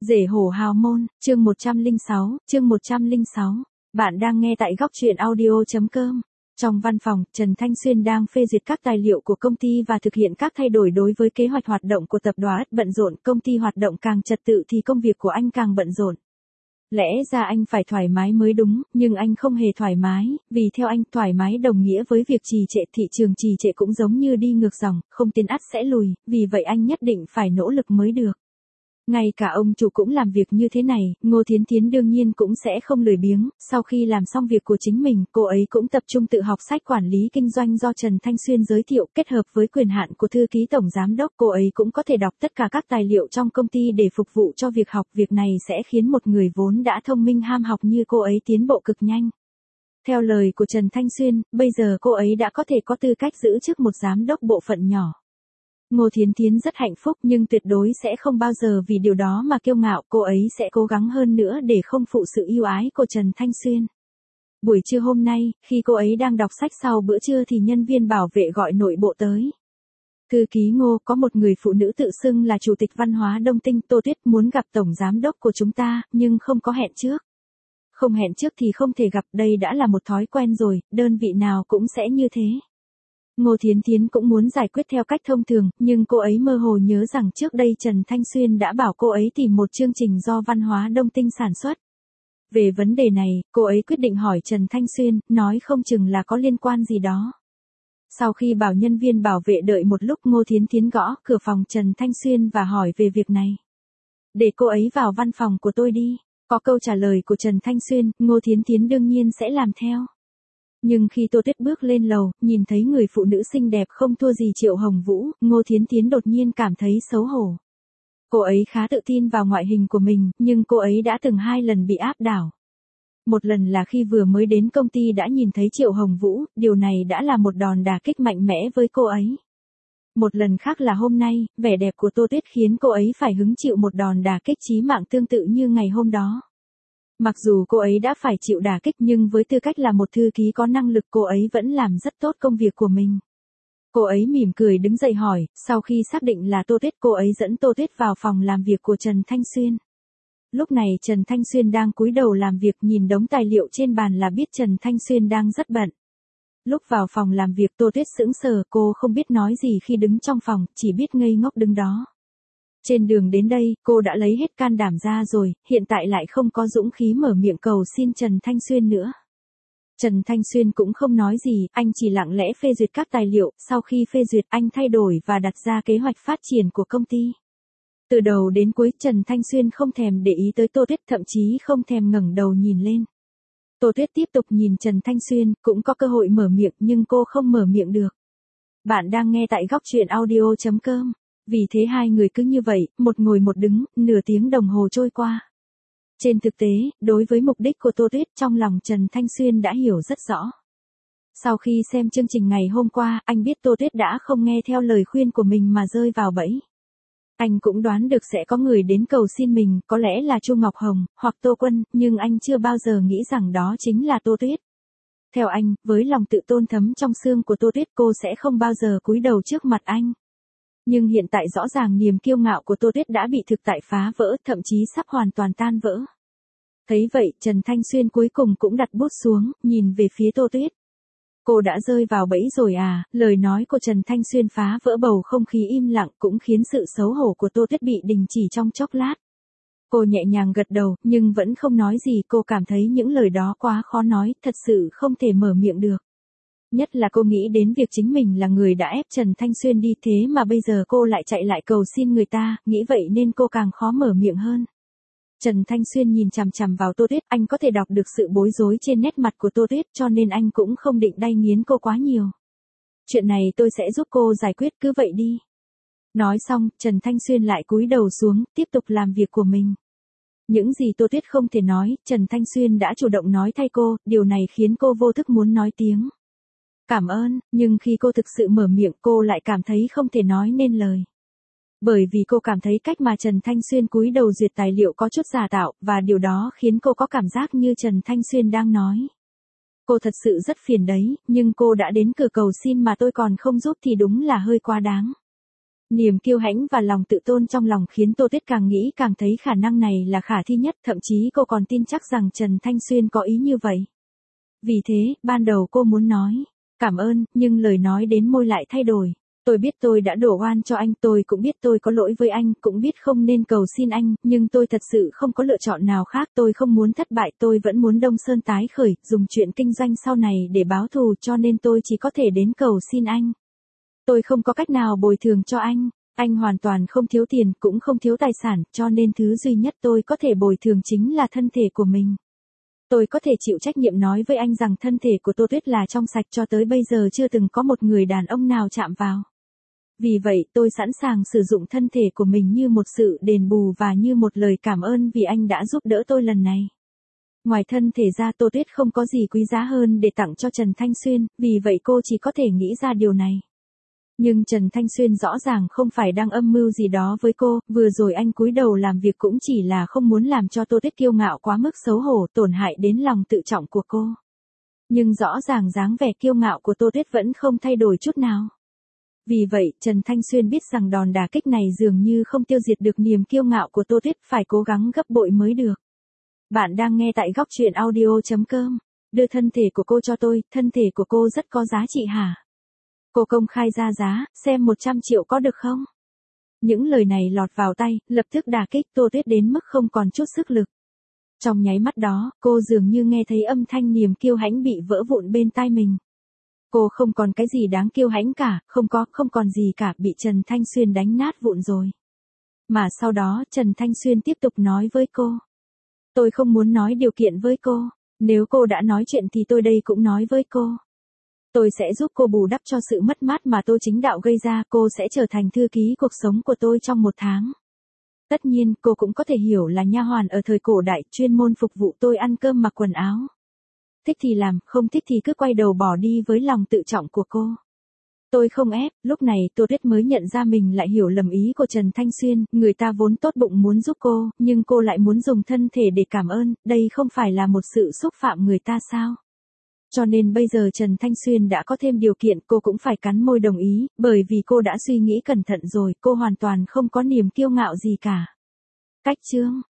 Rể hổ hào môn, chương 106. Bạn đang nghe tại góc truyện audio.com. Trong văn phòng, Trần Thanh Xuyên đang phê duyệt các tài liệu của công ty và thực hiện các thay đổi đối với kế hoạch hoạt động của tập đoàn. Bận rộn, công ty hoạt động càng trật tự thì công việc của anh càng bận rộn. Lẽ ra anh phải thoải mái mới đúng, nhưng anh không hề thoải mái, vì theo anh thoải mái đồng nghĩa với việc trì trệ. Thị trường trì trệ cũng giống như đi ngược dòng, không tiến ắt sẽ lùi, vì vậy anh nhất định phải nỗ lực mới được. Ngay cả ông chủ cũng làm việc như thế này, Ngô Thiến Thiến đương nhiên cũng sẽ không lười biếng. Sau khi làm xong việc của chính mình, cô ấy cũng tập trung tự học sách quản lý kinh doanh do Trần Thanh Xuyên giới thiệu. Kết hợp với quyền hạn của thư ký tổng giám đốc, cô ấy cũng có thể đọc tất cả các tài liệu trong công ty để phục vụ cho việc học. Việc này sẽ khiến một người vốn đã thông minh ham học như cô ấy tiến bộ cực nhanh. Theo lời của Trần Thanh Xuyên, bây giờ cô ấy đã có thể có tư cách giữ chức một giám đốc bộ phận nhỏ. Ngô Thiến Thiến rất hạnh phúc nhưng tuyệt đối sẽ không bao giờ vì điều đó mà kiêu ngạo. Cô ấy sẽ cố gắng hơn nữa để không phụ sự ưu ái của Trần Thanh Xuyên. Buổi trưa hôm nay, khi cô ấy đang đọc sách sau bữa trưa thì nhân viên bảo vệ gọi nội bộ tới. Thư ký Ngô, có một người phụ nữ tự xưng là chủ tịch văn hóa Đông Tinh, Tô Tuyết, muốn gặp tổng giám đốc của chúng ta, nhưng không có hẹn trước. Không hẹn trước thì không thể gặp, đây đã là một thói quen rồi, đơn vị nào cũng sẽ như thế. Ngô Thiến Thiến cũng muốn giải quyết theo cách thông thường, nhưng cô ấy mơ hồ nhớ rằng trước đây Trần Thanh Xuyên đã bảo cô ấy tìm một chương trình do văn hóa Đông Tinh sản xuất. Về vấn đề này, cô ấy quyết định hỏi Trần Thanh Xuyên, nói không chừng là có liên quan gì đó. Sau khi bảo nhân viên bảo vệ đợi một lúc, Ngô Thiến Thiến gõ cửa phòng Trần Thanh Xuyên và hỏi về việc này. Để cô ấy vào văn phòng của tôi đi. Có câu trả lời của Trần Thanh Xuyên, Ngô Thiến Thiến đương nhiên sẽ làm theo. Nhưng khi Tô Tuyết bước lên lầu, nhìn thấy người phụ nữ xinh đẹp không thua gì Triệu Hồng Vũ, Ngô Thiến Thiến đột nhiên cảm thấy xấu hổ. Cô ấy khá tự tin vào ngoại hình của mình, nhưng cô ấy đã từng 2 lần bị áp đảo. Một lần là khi vừa mới đến công ty đã nhìn thấy Triệu Hồng Vũ, điều này đã là một đòn đả kích mạnh mẽ với cô ấy. Một lần khác là hôm nay, vẻ đẹp của Tô Tuyết khiến cô ấy phải hứng chịu một đòn đả kích chí mạng tương tự như ngày hôm đó. Mặc dù cô ấy đã phải chịu đả kích nhưng với tư cách là một thư ký có năng lực, cô ấy vẫn làm rất tốt công việc của mình. Cô ấy mỉm cười đứng dậy hỏi, sau khi xác định là Tô Tuyết, cô ấy dẫn Tô Tuyết vào phòng làm việc của Trần Thanh Xuyên. Lúc này Trần Thanh Xuyên đang cúi đầu làm việc, nhìn đống tài liệu trên bàn là biết Trần Thanh Xuyên đang rất bận. Lúc vào phòng làm việc, Tô Tuyết sững sờ, cô không biết nói gì khi đứng trong phòng, chỉ biết ngây ngốc đứng đó. Trên đường đến đây, cô đã lấy hết can đảm ra rồi, hiện tại lại không có dũng khí mở miệng cầu xin Trần Thanh Xuyên nữa. Trần Thanh Xuyên cũng không nói gì, anh chỉ lặng lẽ phê duyệt các tài liệu. Sau khi phê duyệt, anh thay đổi và đặt ra kế hoạch phát triển của công ty. Từ đầu đến cuối, Trần Thanh Xuyên không thèm để ý tới Tô Tuyết, thậm chí không thèm ngẩng đầu nhìn lên. Tô Tuyết tiếp tục nhìn Trần Thanh Xuyên, cũng có cơ hội mở miệng nhưng cô không mở miệng được. Bạn đang nghe tại góc truyện audio.com. Vì thế hai người cứ như vậy, một ngồi một đứng, nửa tiếng đồng hồ trôi qua. Trên thực tế, đối với mục đích của Tô Tuyết, trong lòng Trần Thanh Xuyên đã hiểu rất rõ. Sau khi xem chương trình ngày hôm qua, anh biết Tô Tuyết đã không nghe theo lời khuyên của mình mà rơi vào bẫy. Anh cũng đoán được sẽ có người đến cầu xin mình, có lẽ là Chu Ngọc Hồng, hoặc Tô Quân, nhưng anh chưa bao giờ nghĩ rằng đó chính là Tô Tuyết. Theo anh, với lòng tự tôn thấm trong xương của Tô Tuyết, cô sẽ không bao giờ cúi đầu trước mặt anh. Nhưng hiện tại rõ ràng niềm kiêu ngạo của Tô Tuyết đã bị thực tại phá vỡ, thậm chí sắp hoàn toàn tan vỡ. Thấy vậy, Trần Thanh Xuyên cuối cùng cũng đặt bút xuống, nhìn về phía Tô Tuyết. Cô đã rơi vào bẫy rồi à? Lời nói của Trần Thanh Xuyên phá vỡ bầu không khí im lặng, cũng khiến sự xấu hổ của Tô Tuyết bị đình chỉ trong chốc lát. Cô nhẹ nhàng gật đầu, nhưng vẫn không nói gì. Cô cảm thấy những lời đó quá khó nói, thật sự không thể mở miệng được. Nhất là cô nghĩ đến việc chính mình là người đã ép Trần Thanh Xuyên đi, thế mà bây giờ cô lại chạy lại cầu xin người ta, nghĩ vậy nên cô càng khó mở miệng hơn. Trần Thanh Xuyên nhìn chằm chằm vào Tô Tuyết, anh có thể đọc được sự bối rối trên nét mặt của Tô Tuyết, cho nên anh cũng không định đay nghiến cô quá nhiều. Chuyện này tôi sẽ giúp cô giải quyết, cứ vậy đi. Nói xong, Trần Thanh Xuyên lại cúi đầu xuống, tiếp tục làm việc của mình. Những gì Tô Tuyết không thể nói, Trần Thanh Xuyên đã chủ động nói thay cô, điều này khiến cô vô thức muốn nói tiếng cảm ơn, nhưng khi cô thực sự mở miệng, cô lại cảm thấy không thể nói nên lời. Bởi vì cô cảm thấy cách mà Trần Thanh Xuyên cúi đầu duyệt tài liệu có chút giả tạo, và điều đó khiến cô có cảm giác như Trần Thanh Xuyên đang nói. Cô thật sự rất phiền đấy, nhưng cô đã đến cửa cầu xin mà tôi còn không giúp thì đúng là hơi quá đáng. Niềm kiêu hãnh và lòng tự tôn trong lòng khiến Tô Tuyết càng nghĩ càng thấy khả năng này là khả thi nhất, thậm chí cô còn tin chắc rằng Trần Thanh Xuyên có ý như vậy. Vì thế, ban đầu cô muốn nói, cảm ơn, nhưng lời nói đến môi lại thay đổi. Tôi biết tôi đã đổ oan cho anh, tôi cũng biết tôi có lỗi với anh, cũng biết không nên cầu xin anh, nhưng tôi thật sự không có lựa chọn nào khác, tôi không muốn thất bại, tôi vẫn muốn Đông Sơn tái khởi, dùng chuyện kinh doanh sau này để báo thù, cho nên tôi chỉ có thể đến cầu xin anh. Tôi không có cách nào bồi thường cho anh hoàn toàn không thiếu tiền, cũng không thiếu tài sản, cho nên thứ duy nhất tôi có thể bồi thường chính là thân thể của mình. Tôi có thể chịu trách nhiệm nói với anh rằng thân thể của Tô Tuyết là trong sạch, cho tới bây giờ chưa từng có một người đàn ông nào chạm vào. Vì vậy tôi sẵn sàng sử dụng thân thể của mình như một sự đền bù và như một lời cảm ơn vì anh đã giúp đỡ tôi lần này. Ngoài thân thể ra, Tô Tuyết không có gì quý giá hơn để tặng cho Trần Thanh Xuyên, vì vậy cô chỉ có thể nghĩ ra điều này. Nhưng Trần Thanh Xuyên rõ ràng không phải đang âm mưu gì đó với cô, vừa rồi anh cúi đầu làm việc cũng chỉ là không muốn làm cho Tô Tuyết kiêu ngạo quá mức xấu hổ, tổn hại đến lòng tự trọng của cô. Nhưng rõ ràng dáng vẻ kiêu ngạo của Tô Tuyết vẫn không thay đổi chút nào. Vì vậy, Trần Thanh Xuyên biết rằng đòn đả kích này dường như không tiêu diệt được niềm kiêu ngạo của Tô Tuyết, phải cố gắng gấp bội mới được. Bạn đang nghe tại góc truyện audio.com. Đưa thân thể của cô cho tôi, thân thể của cô rất có giá trị hả? Cô công khai ra giá, xem 100 triệu có được không? Những lời này lọt vào tay, lập tức đả kích Tô Tuyết đến mức không còn chút sức lực. Trong nháy mắt đó, cô dường như nghe thấy âm thanh niềm kiêu hãnh bị vỡ vụn bên tai mình. Cô không còn cái gì đáng kiêu hãnh cả, không còn gì cả, bị Trần Thanh Xuyên đánh nát vụn rồi. Mà sau đó Trần Thanh Xuyên tiếp tục nói với cô. Tôi không muốn nói điều kiện với cô, nếu cô đã nói chuyện thì tôi đây cũng nói với cô. Tôi sẽ giúp cô bù đắp cho sự mất mát mà tôi chính đạo gây ra, cô sẽ trở thành thư ký cuộc sống của tôi trong 1 tháng. Tất nhiên, cô cũng có thể hiểu là nha hoàn ở thời cổ đại, chuyên môn phục vụ tôi ăn cơm mặc quần áo. Thích thì làm, không thích thì cứ quay đầu bỏ đi với lòng tự trọng của cô. Tôi không ép, lúc này Tô Tuyết mới nhận ra mình lại hiểu lầm ý của Trần Thanh Xuyên, người ta vốn tốt bụng muốn giúp cô, nhưng cô lại muốn dùng thân thể để cảm ơn, đây không phải là một sự xúc phạm người ta sao? Cho nên bây giờ Trần Thanh Xuyên đã có thêm điều kiện, cô cũng phải cắn môi đồng ý, bởi vì cô đã suy nghĩ cẩn thận rồi, cô hoàn toàn không có niềm kiêu ngạo gì cả. Cách chương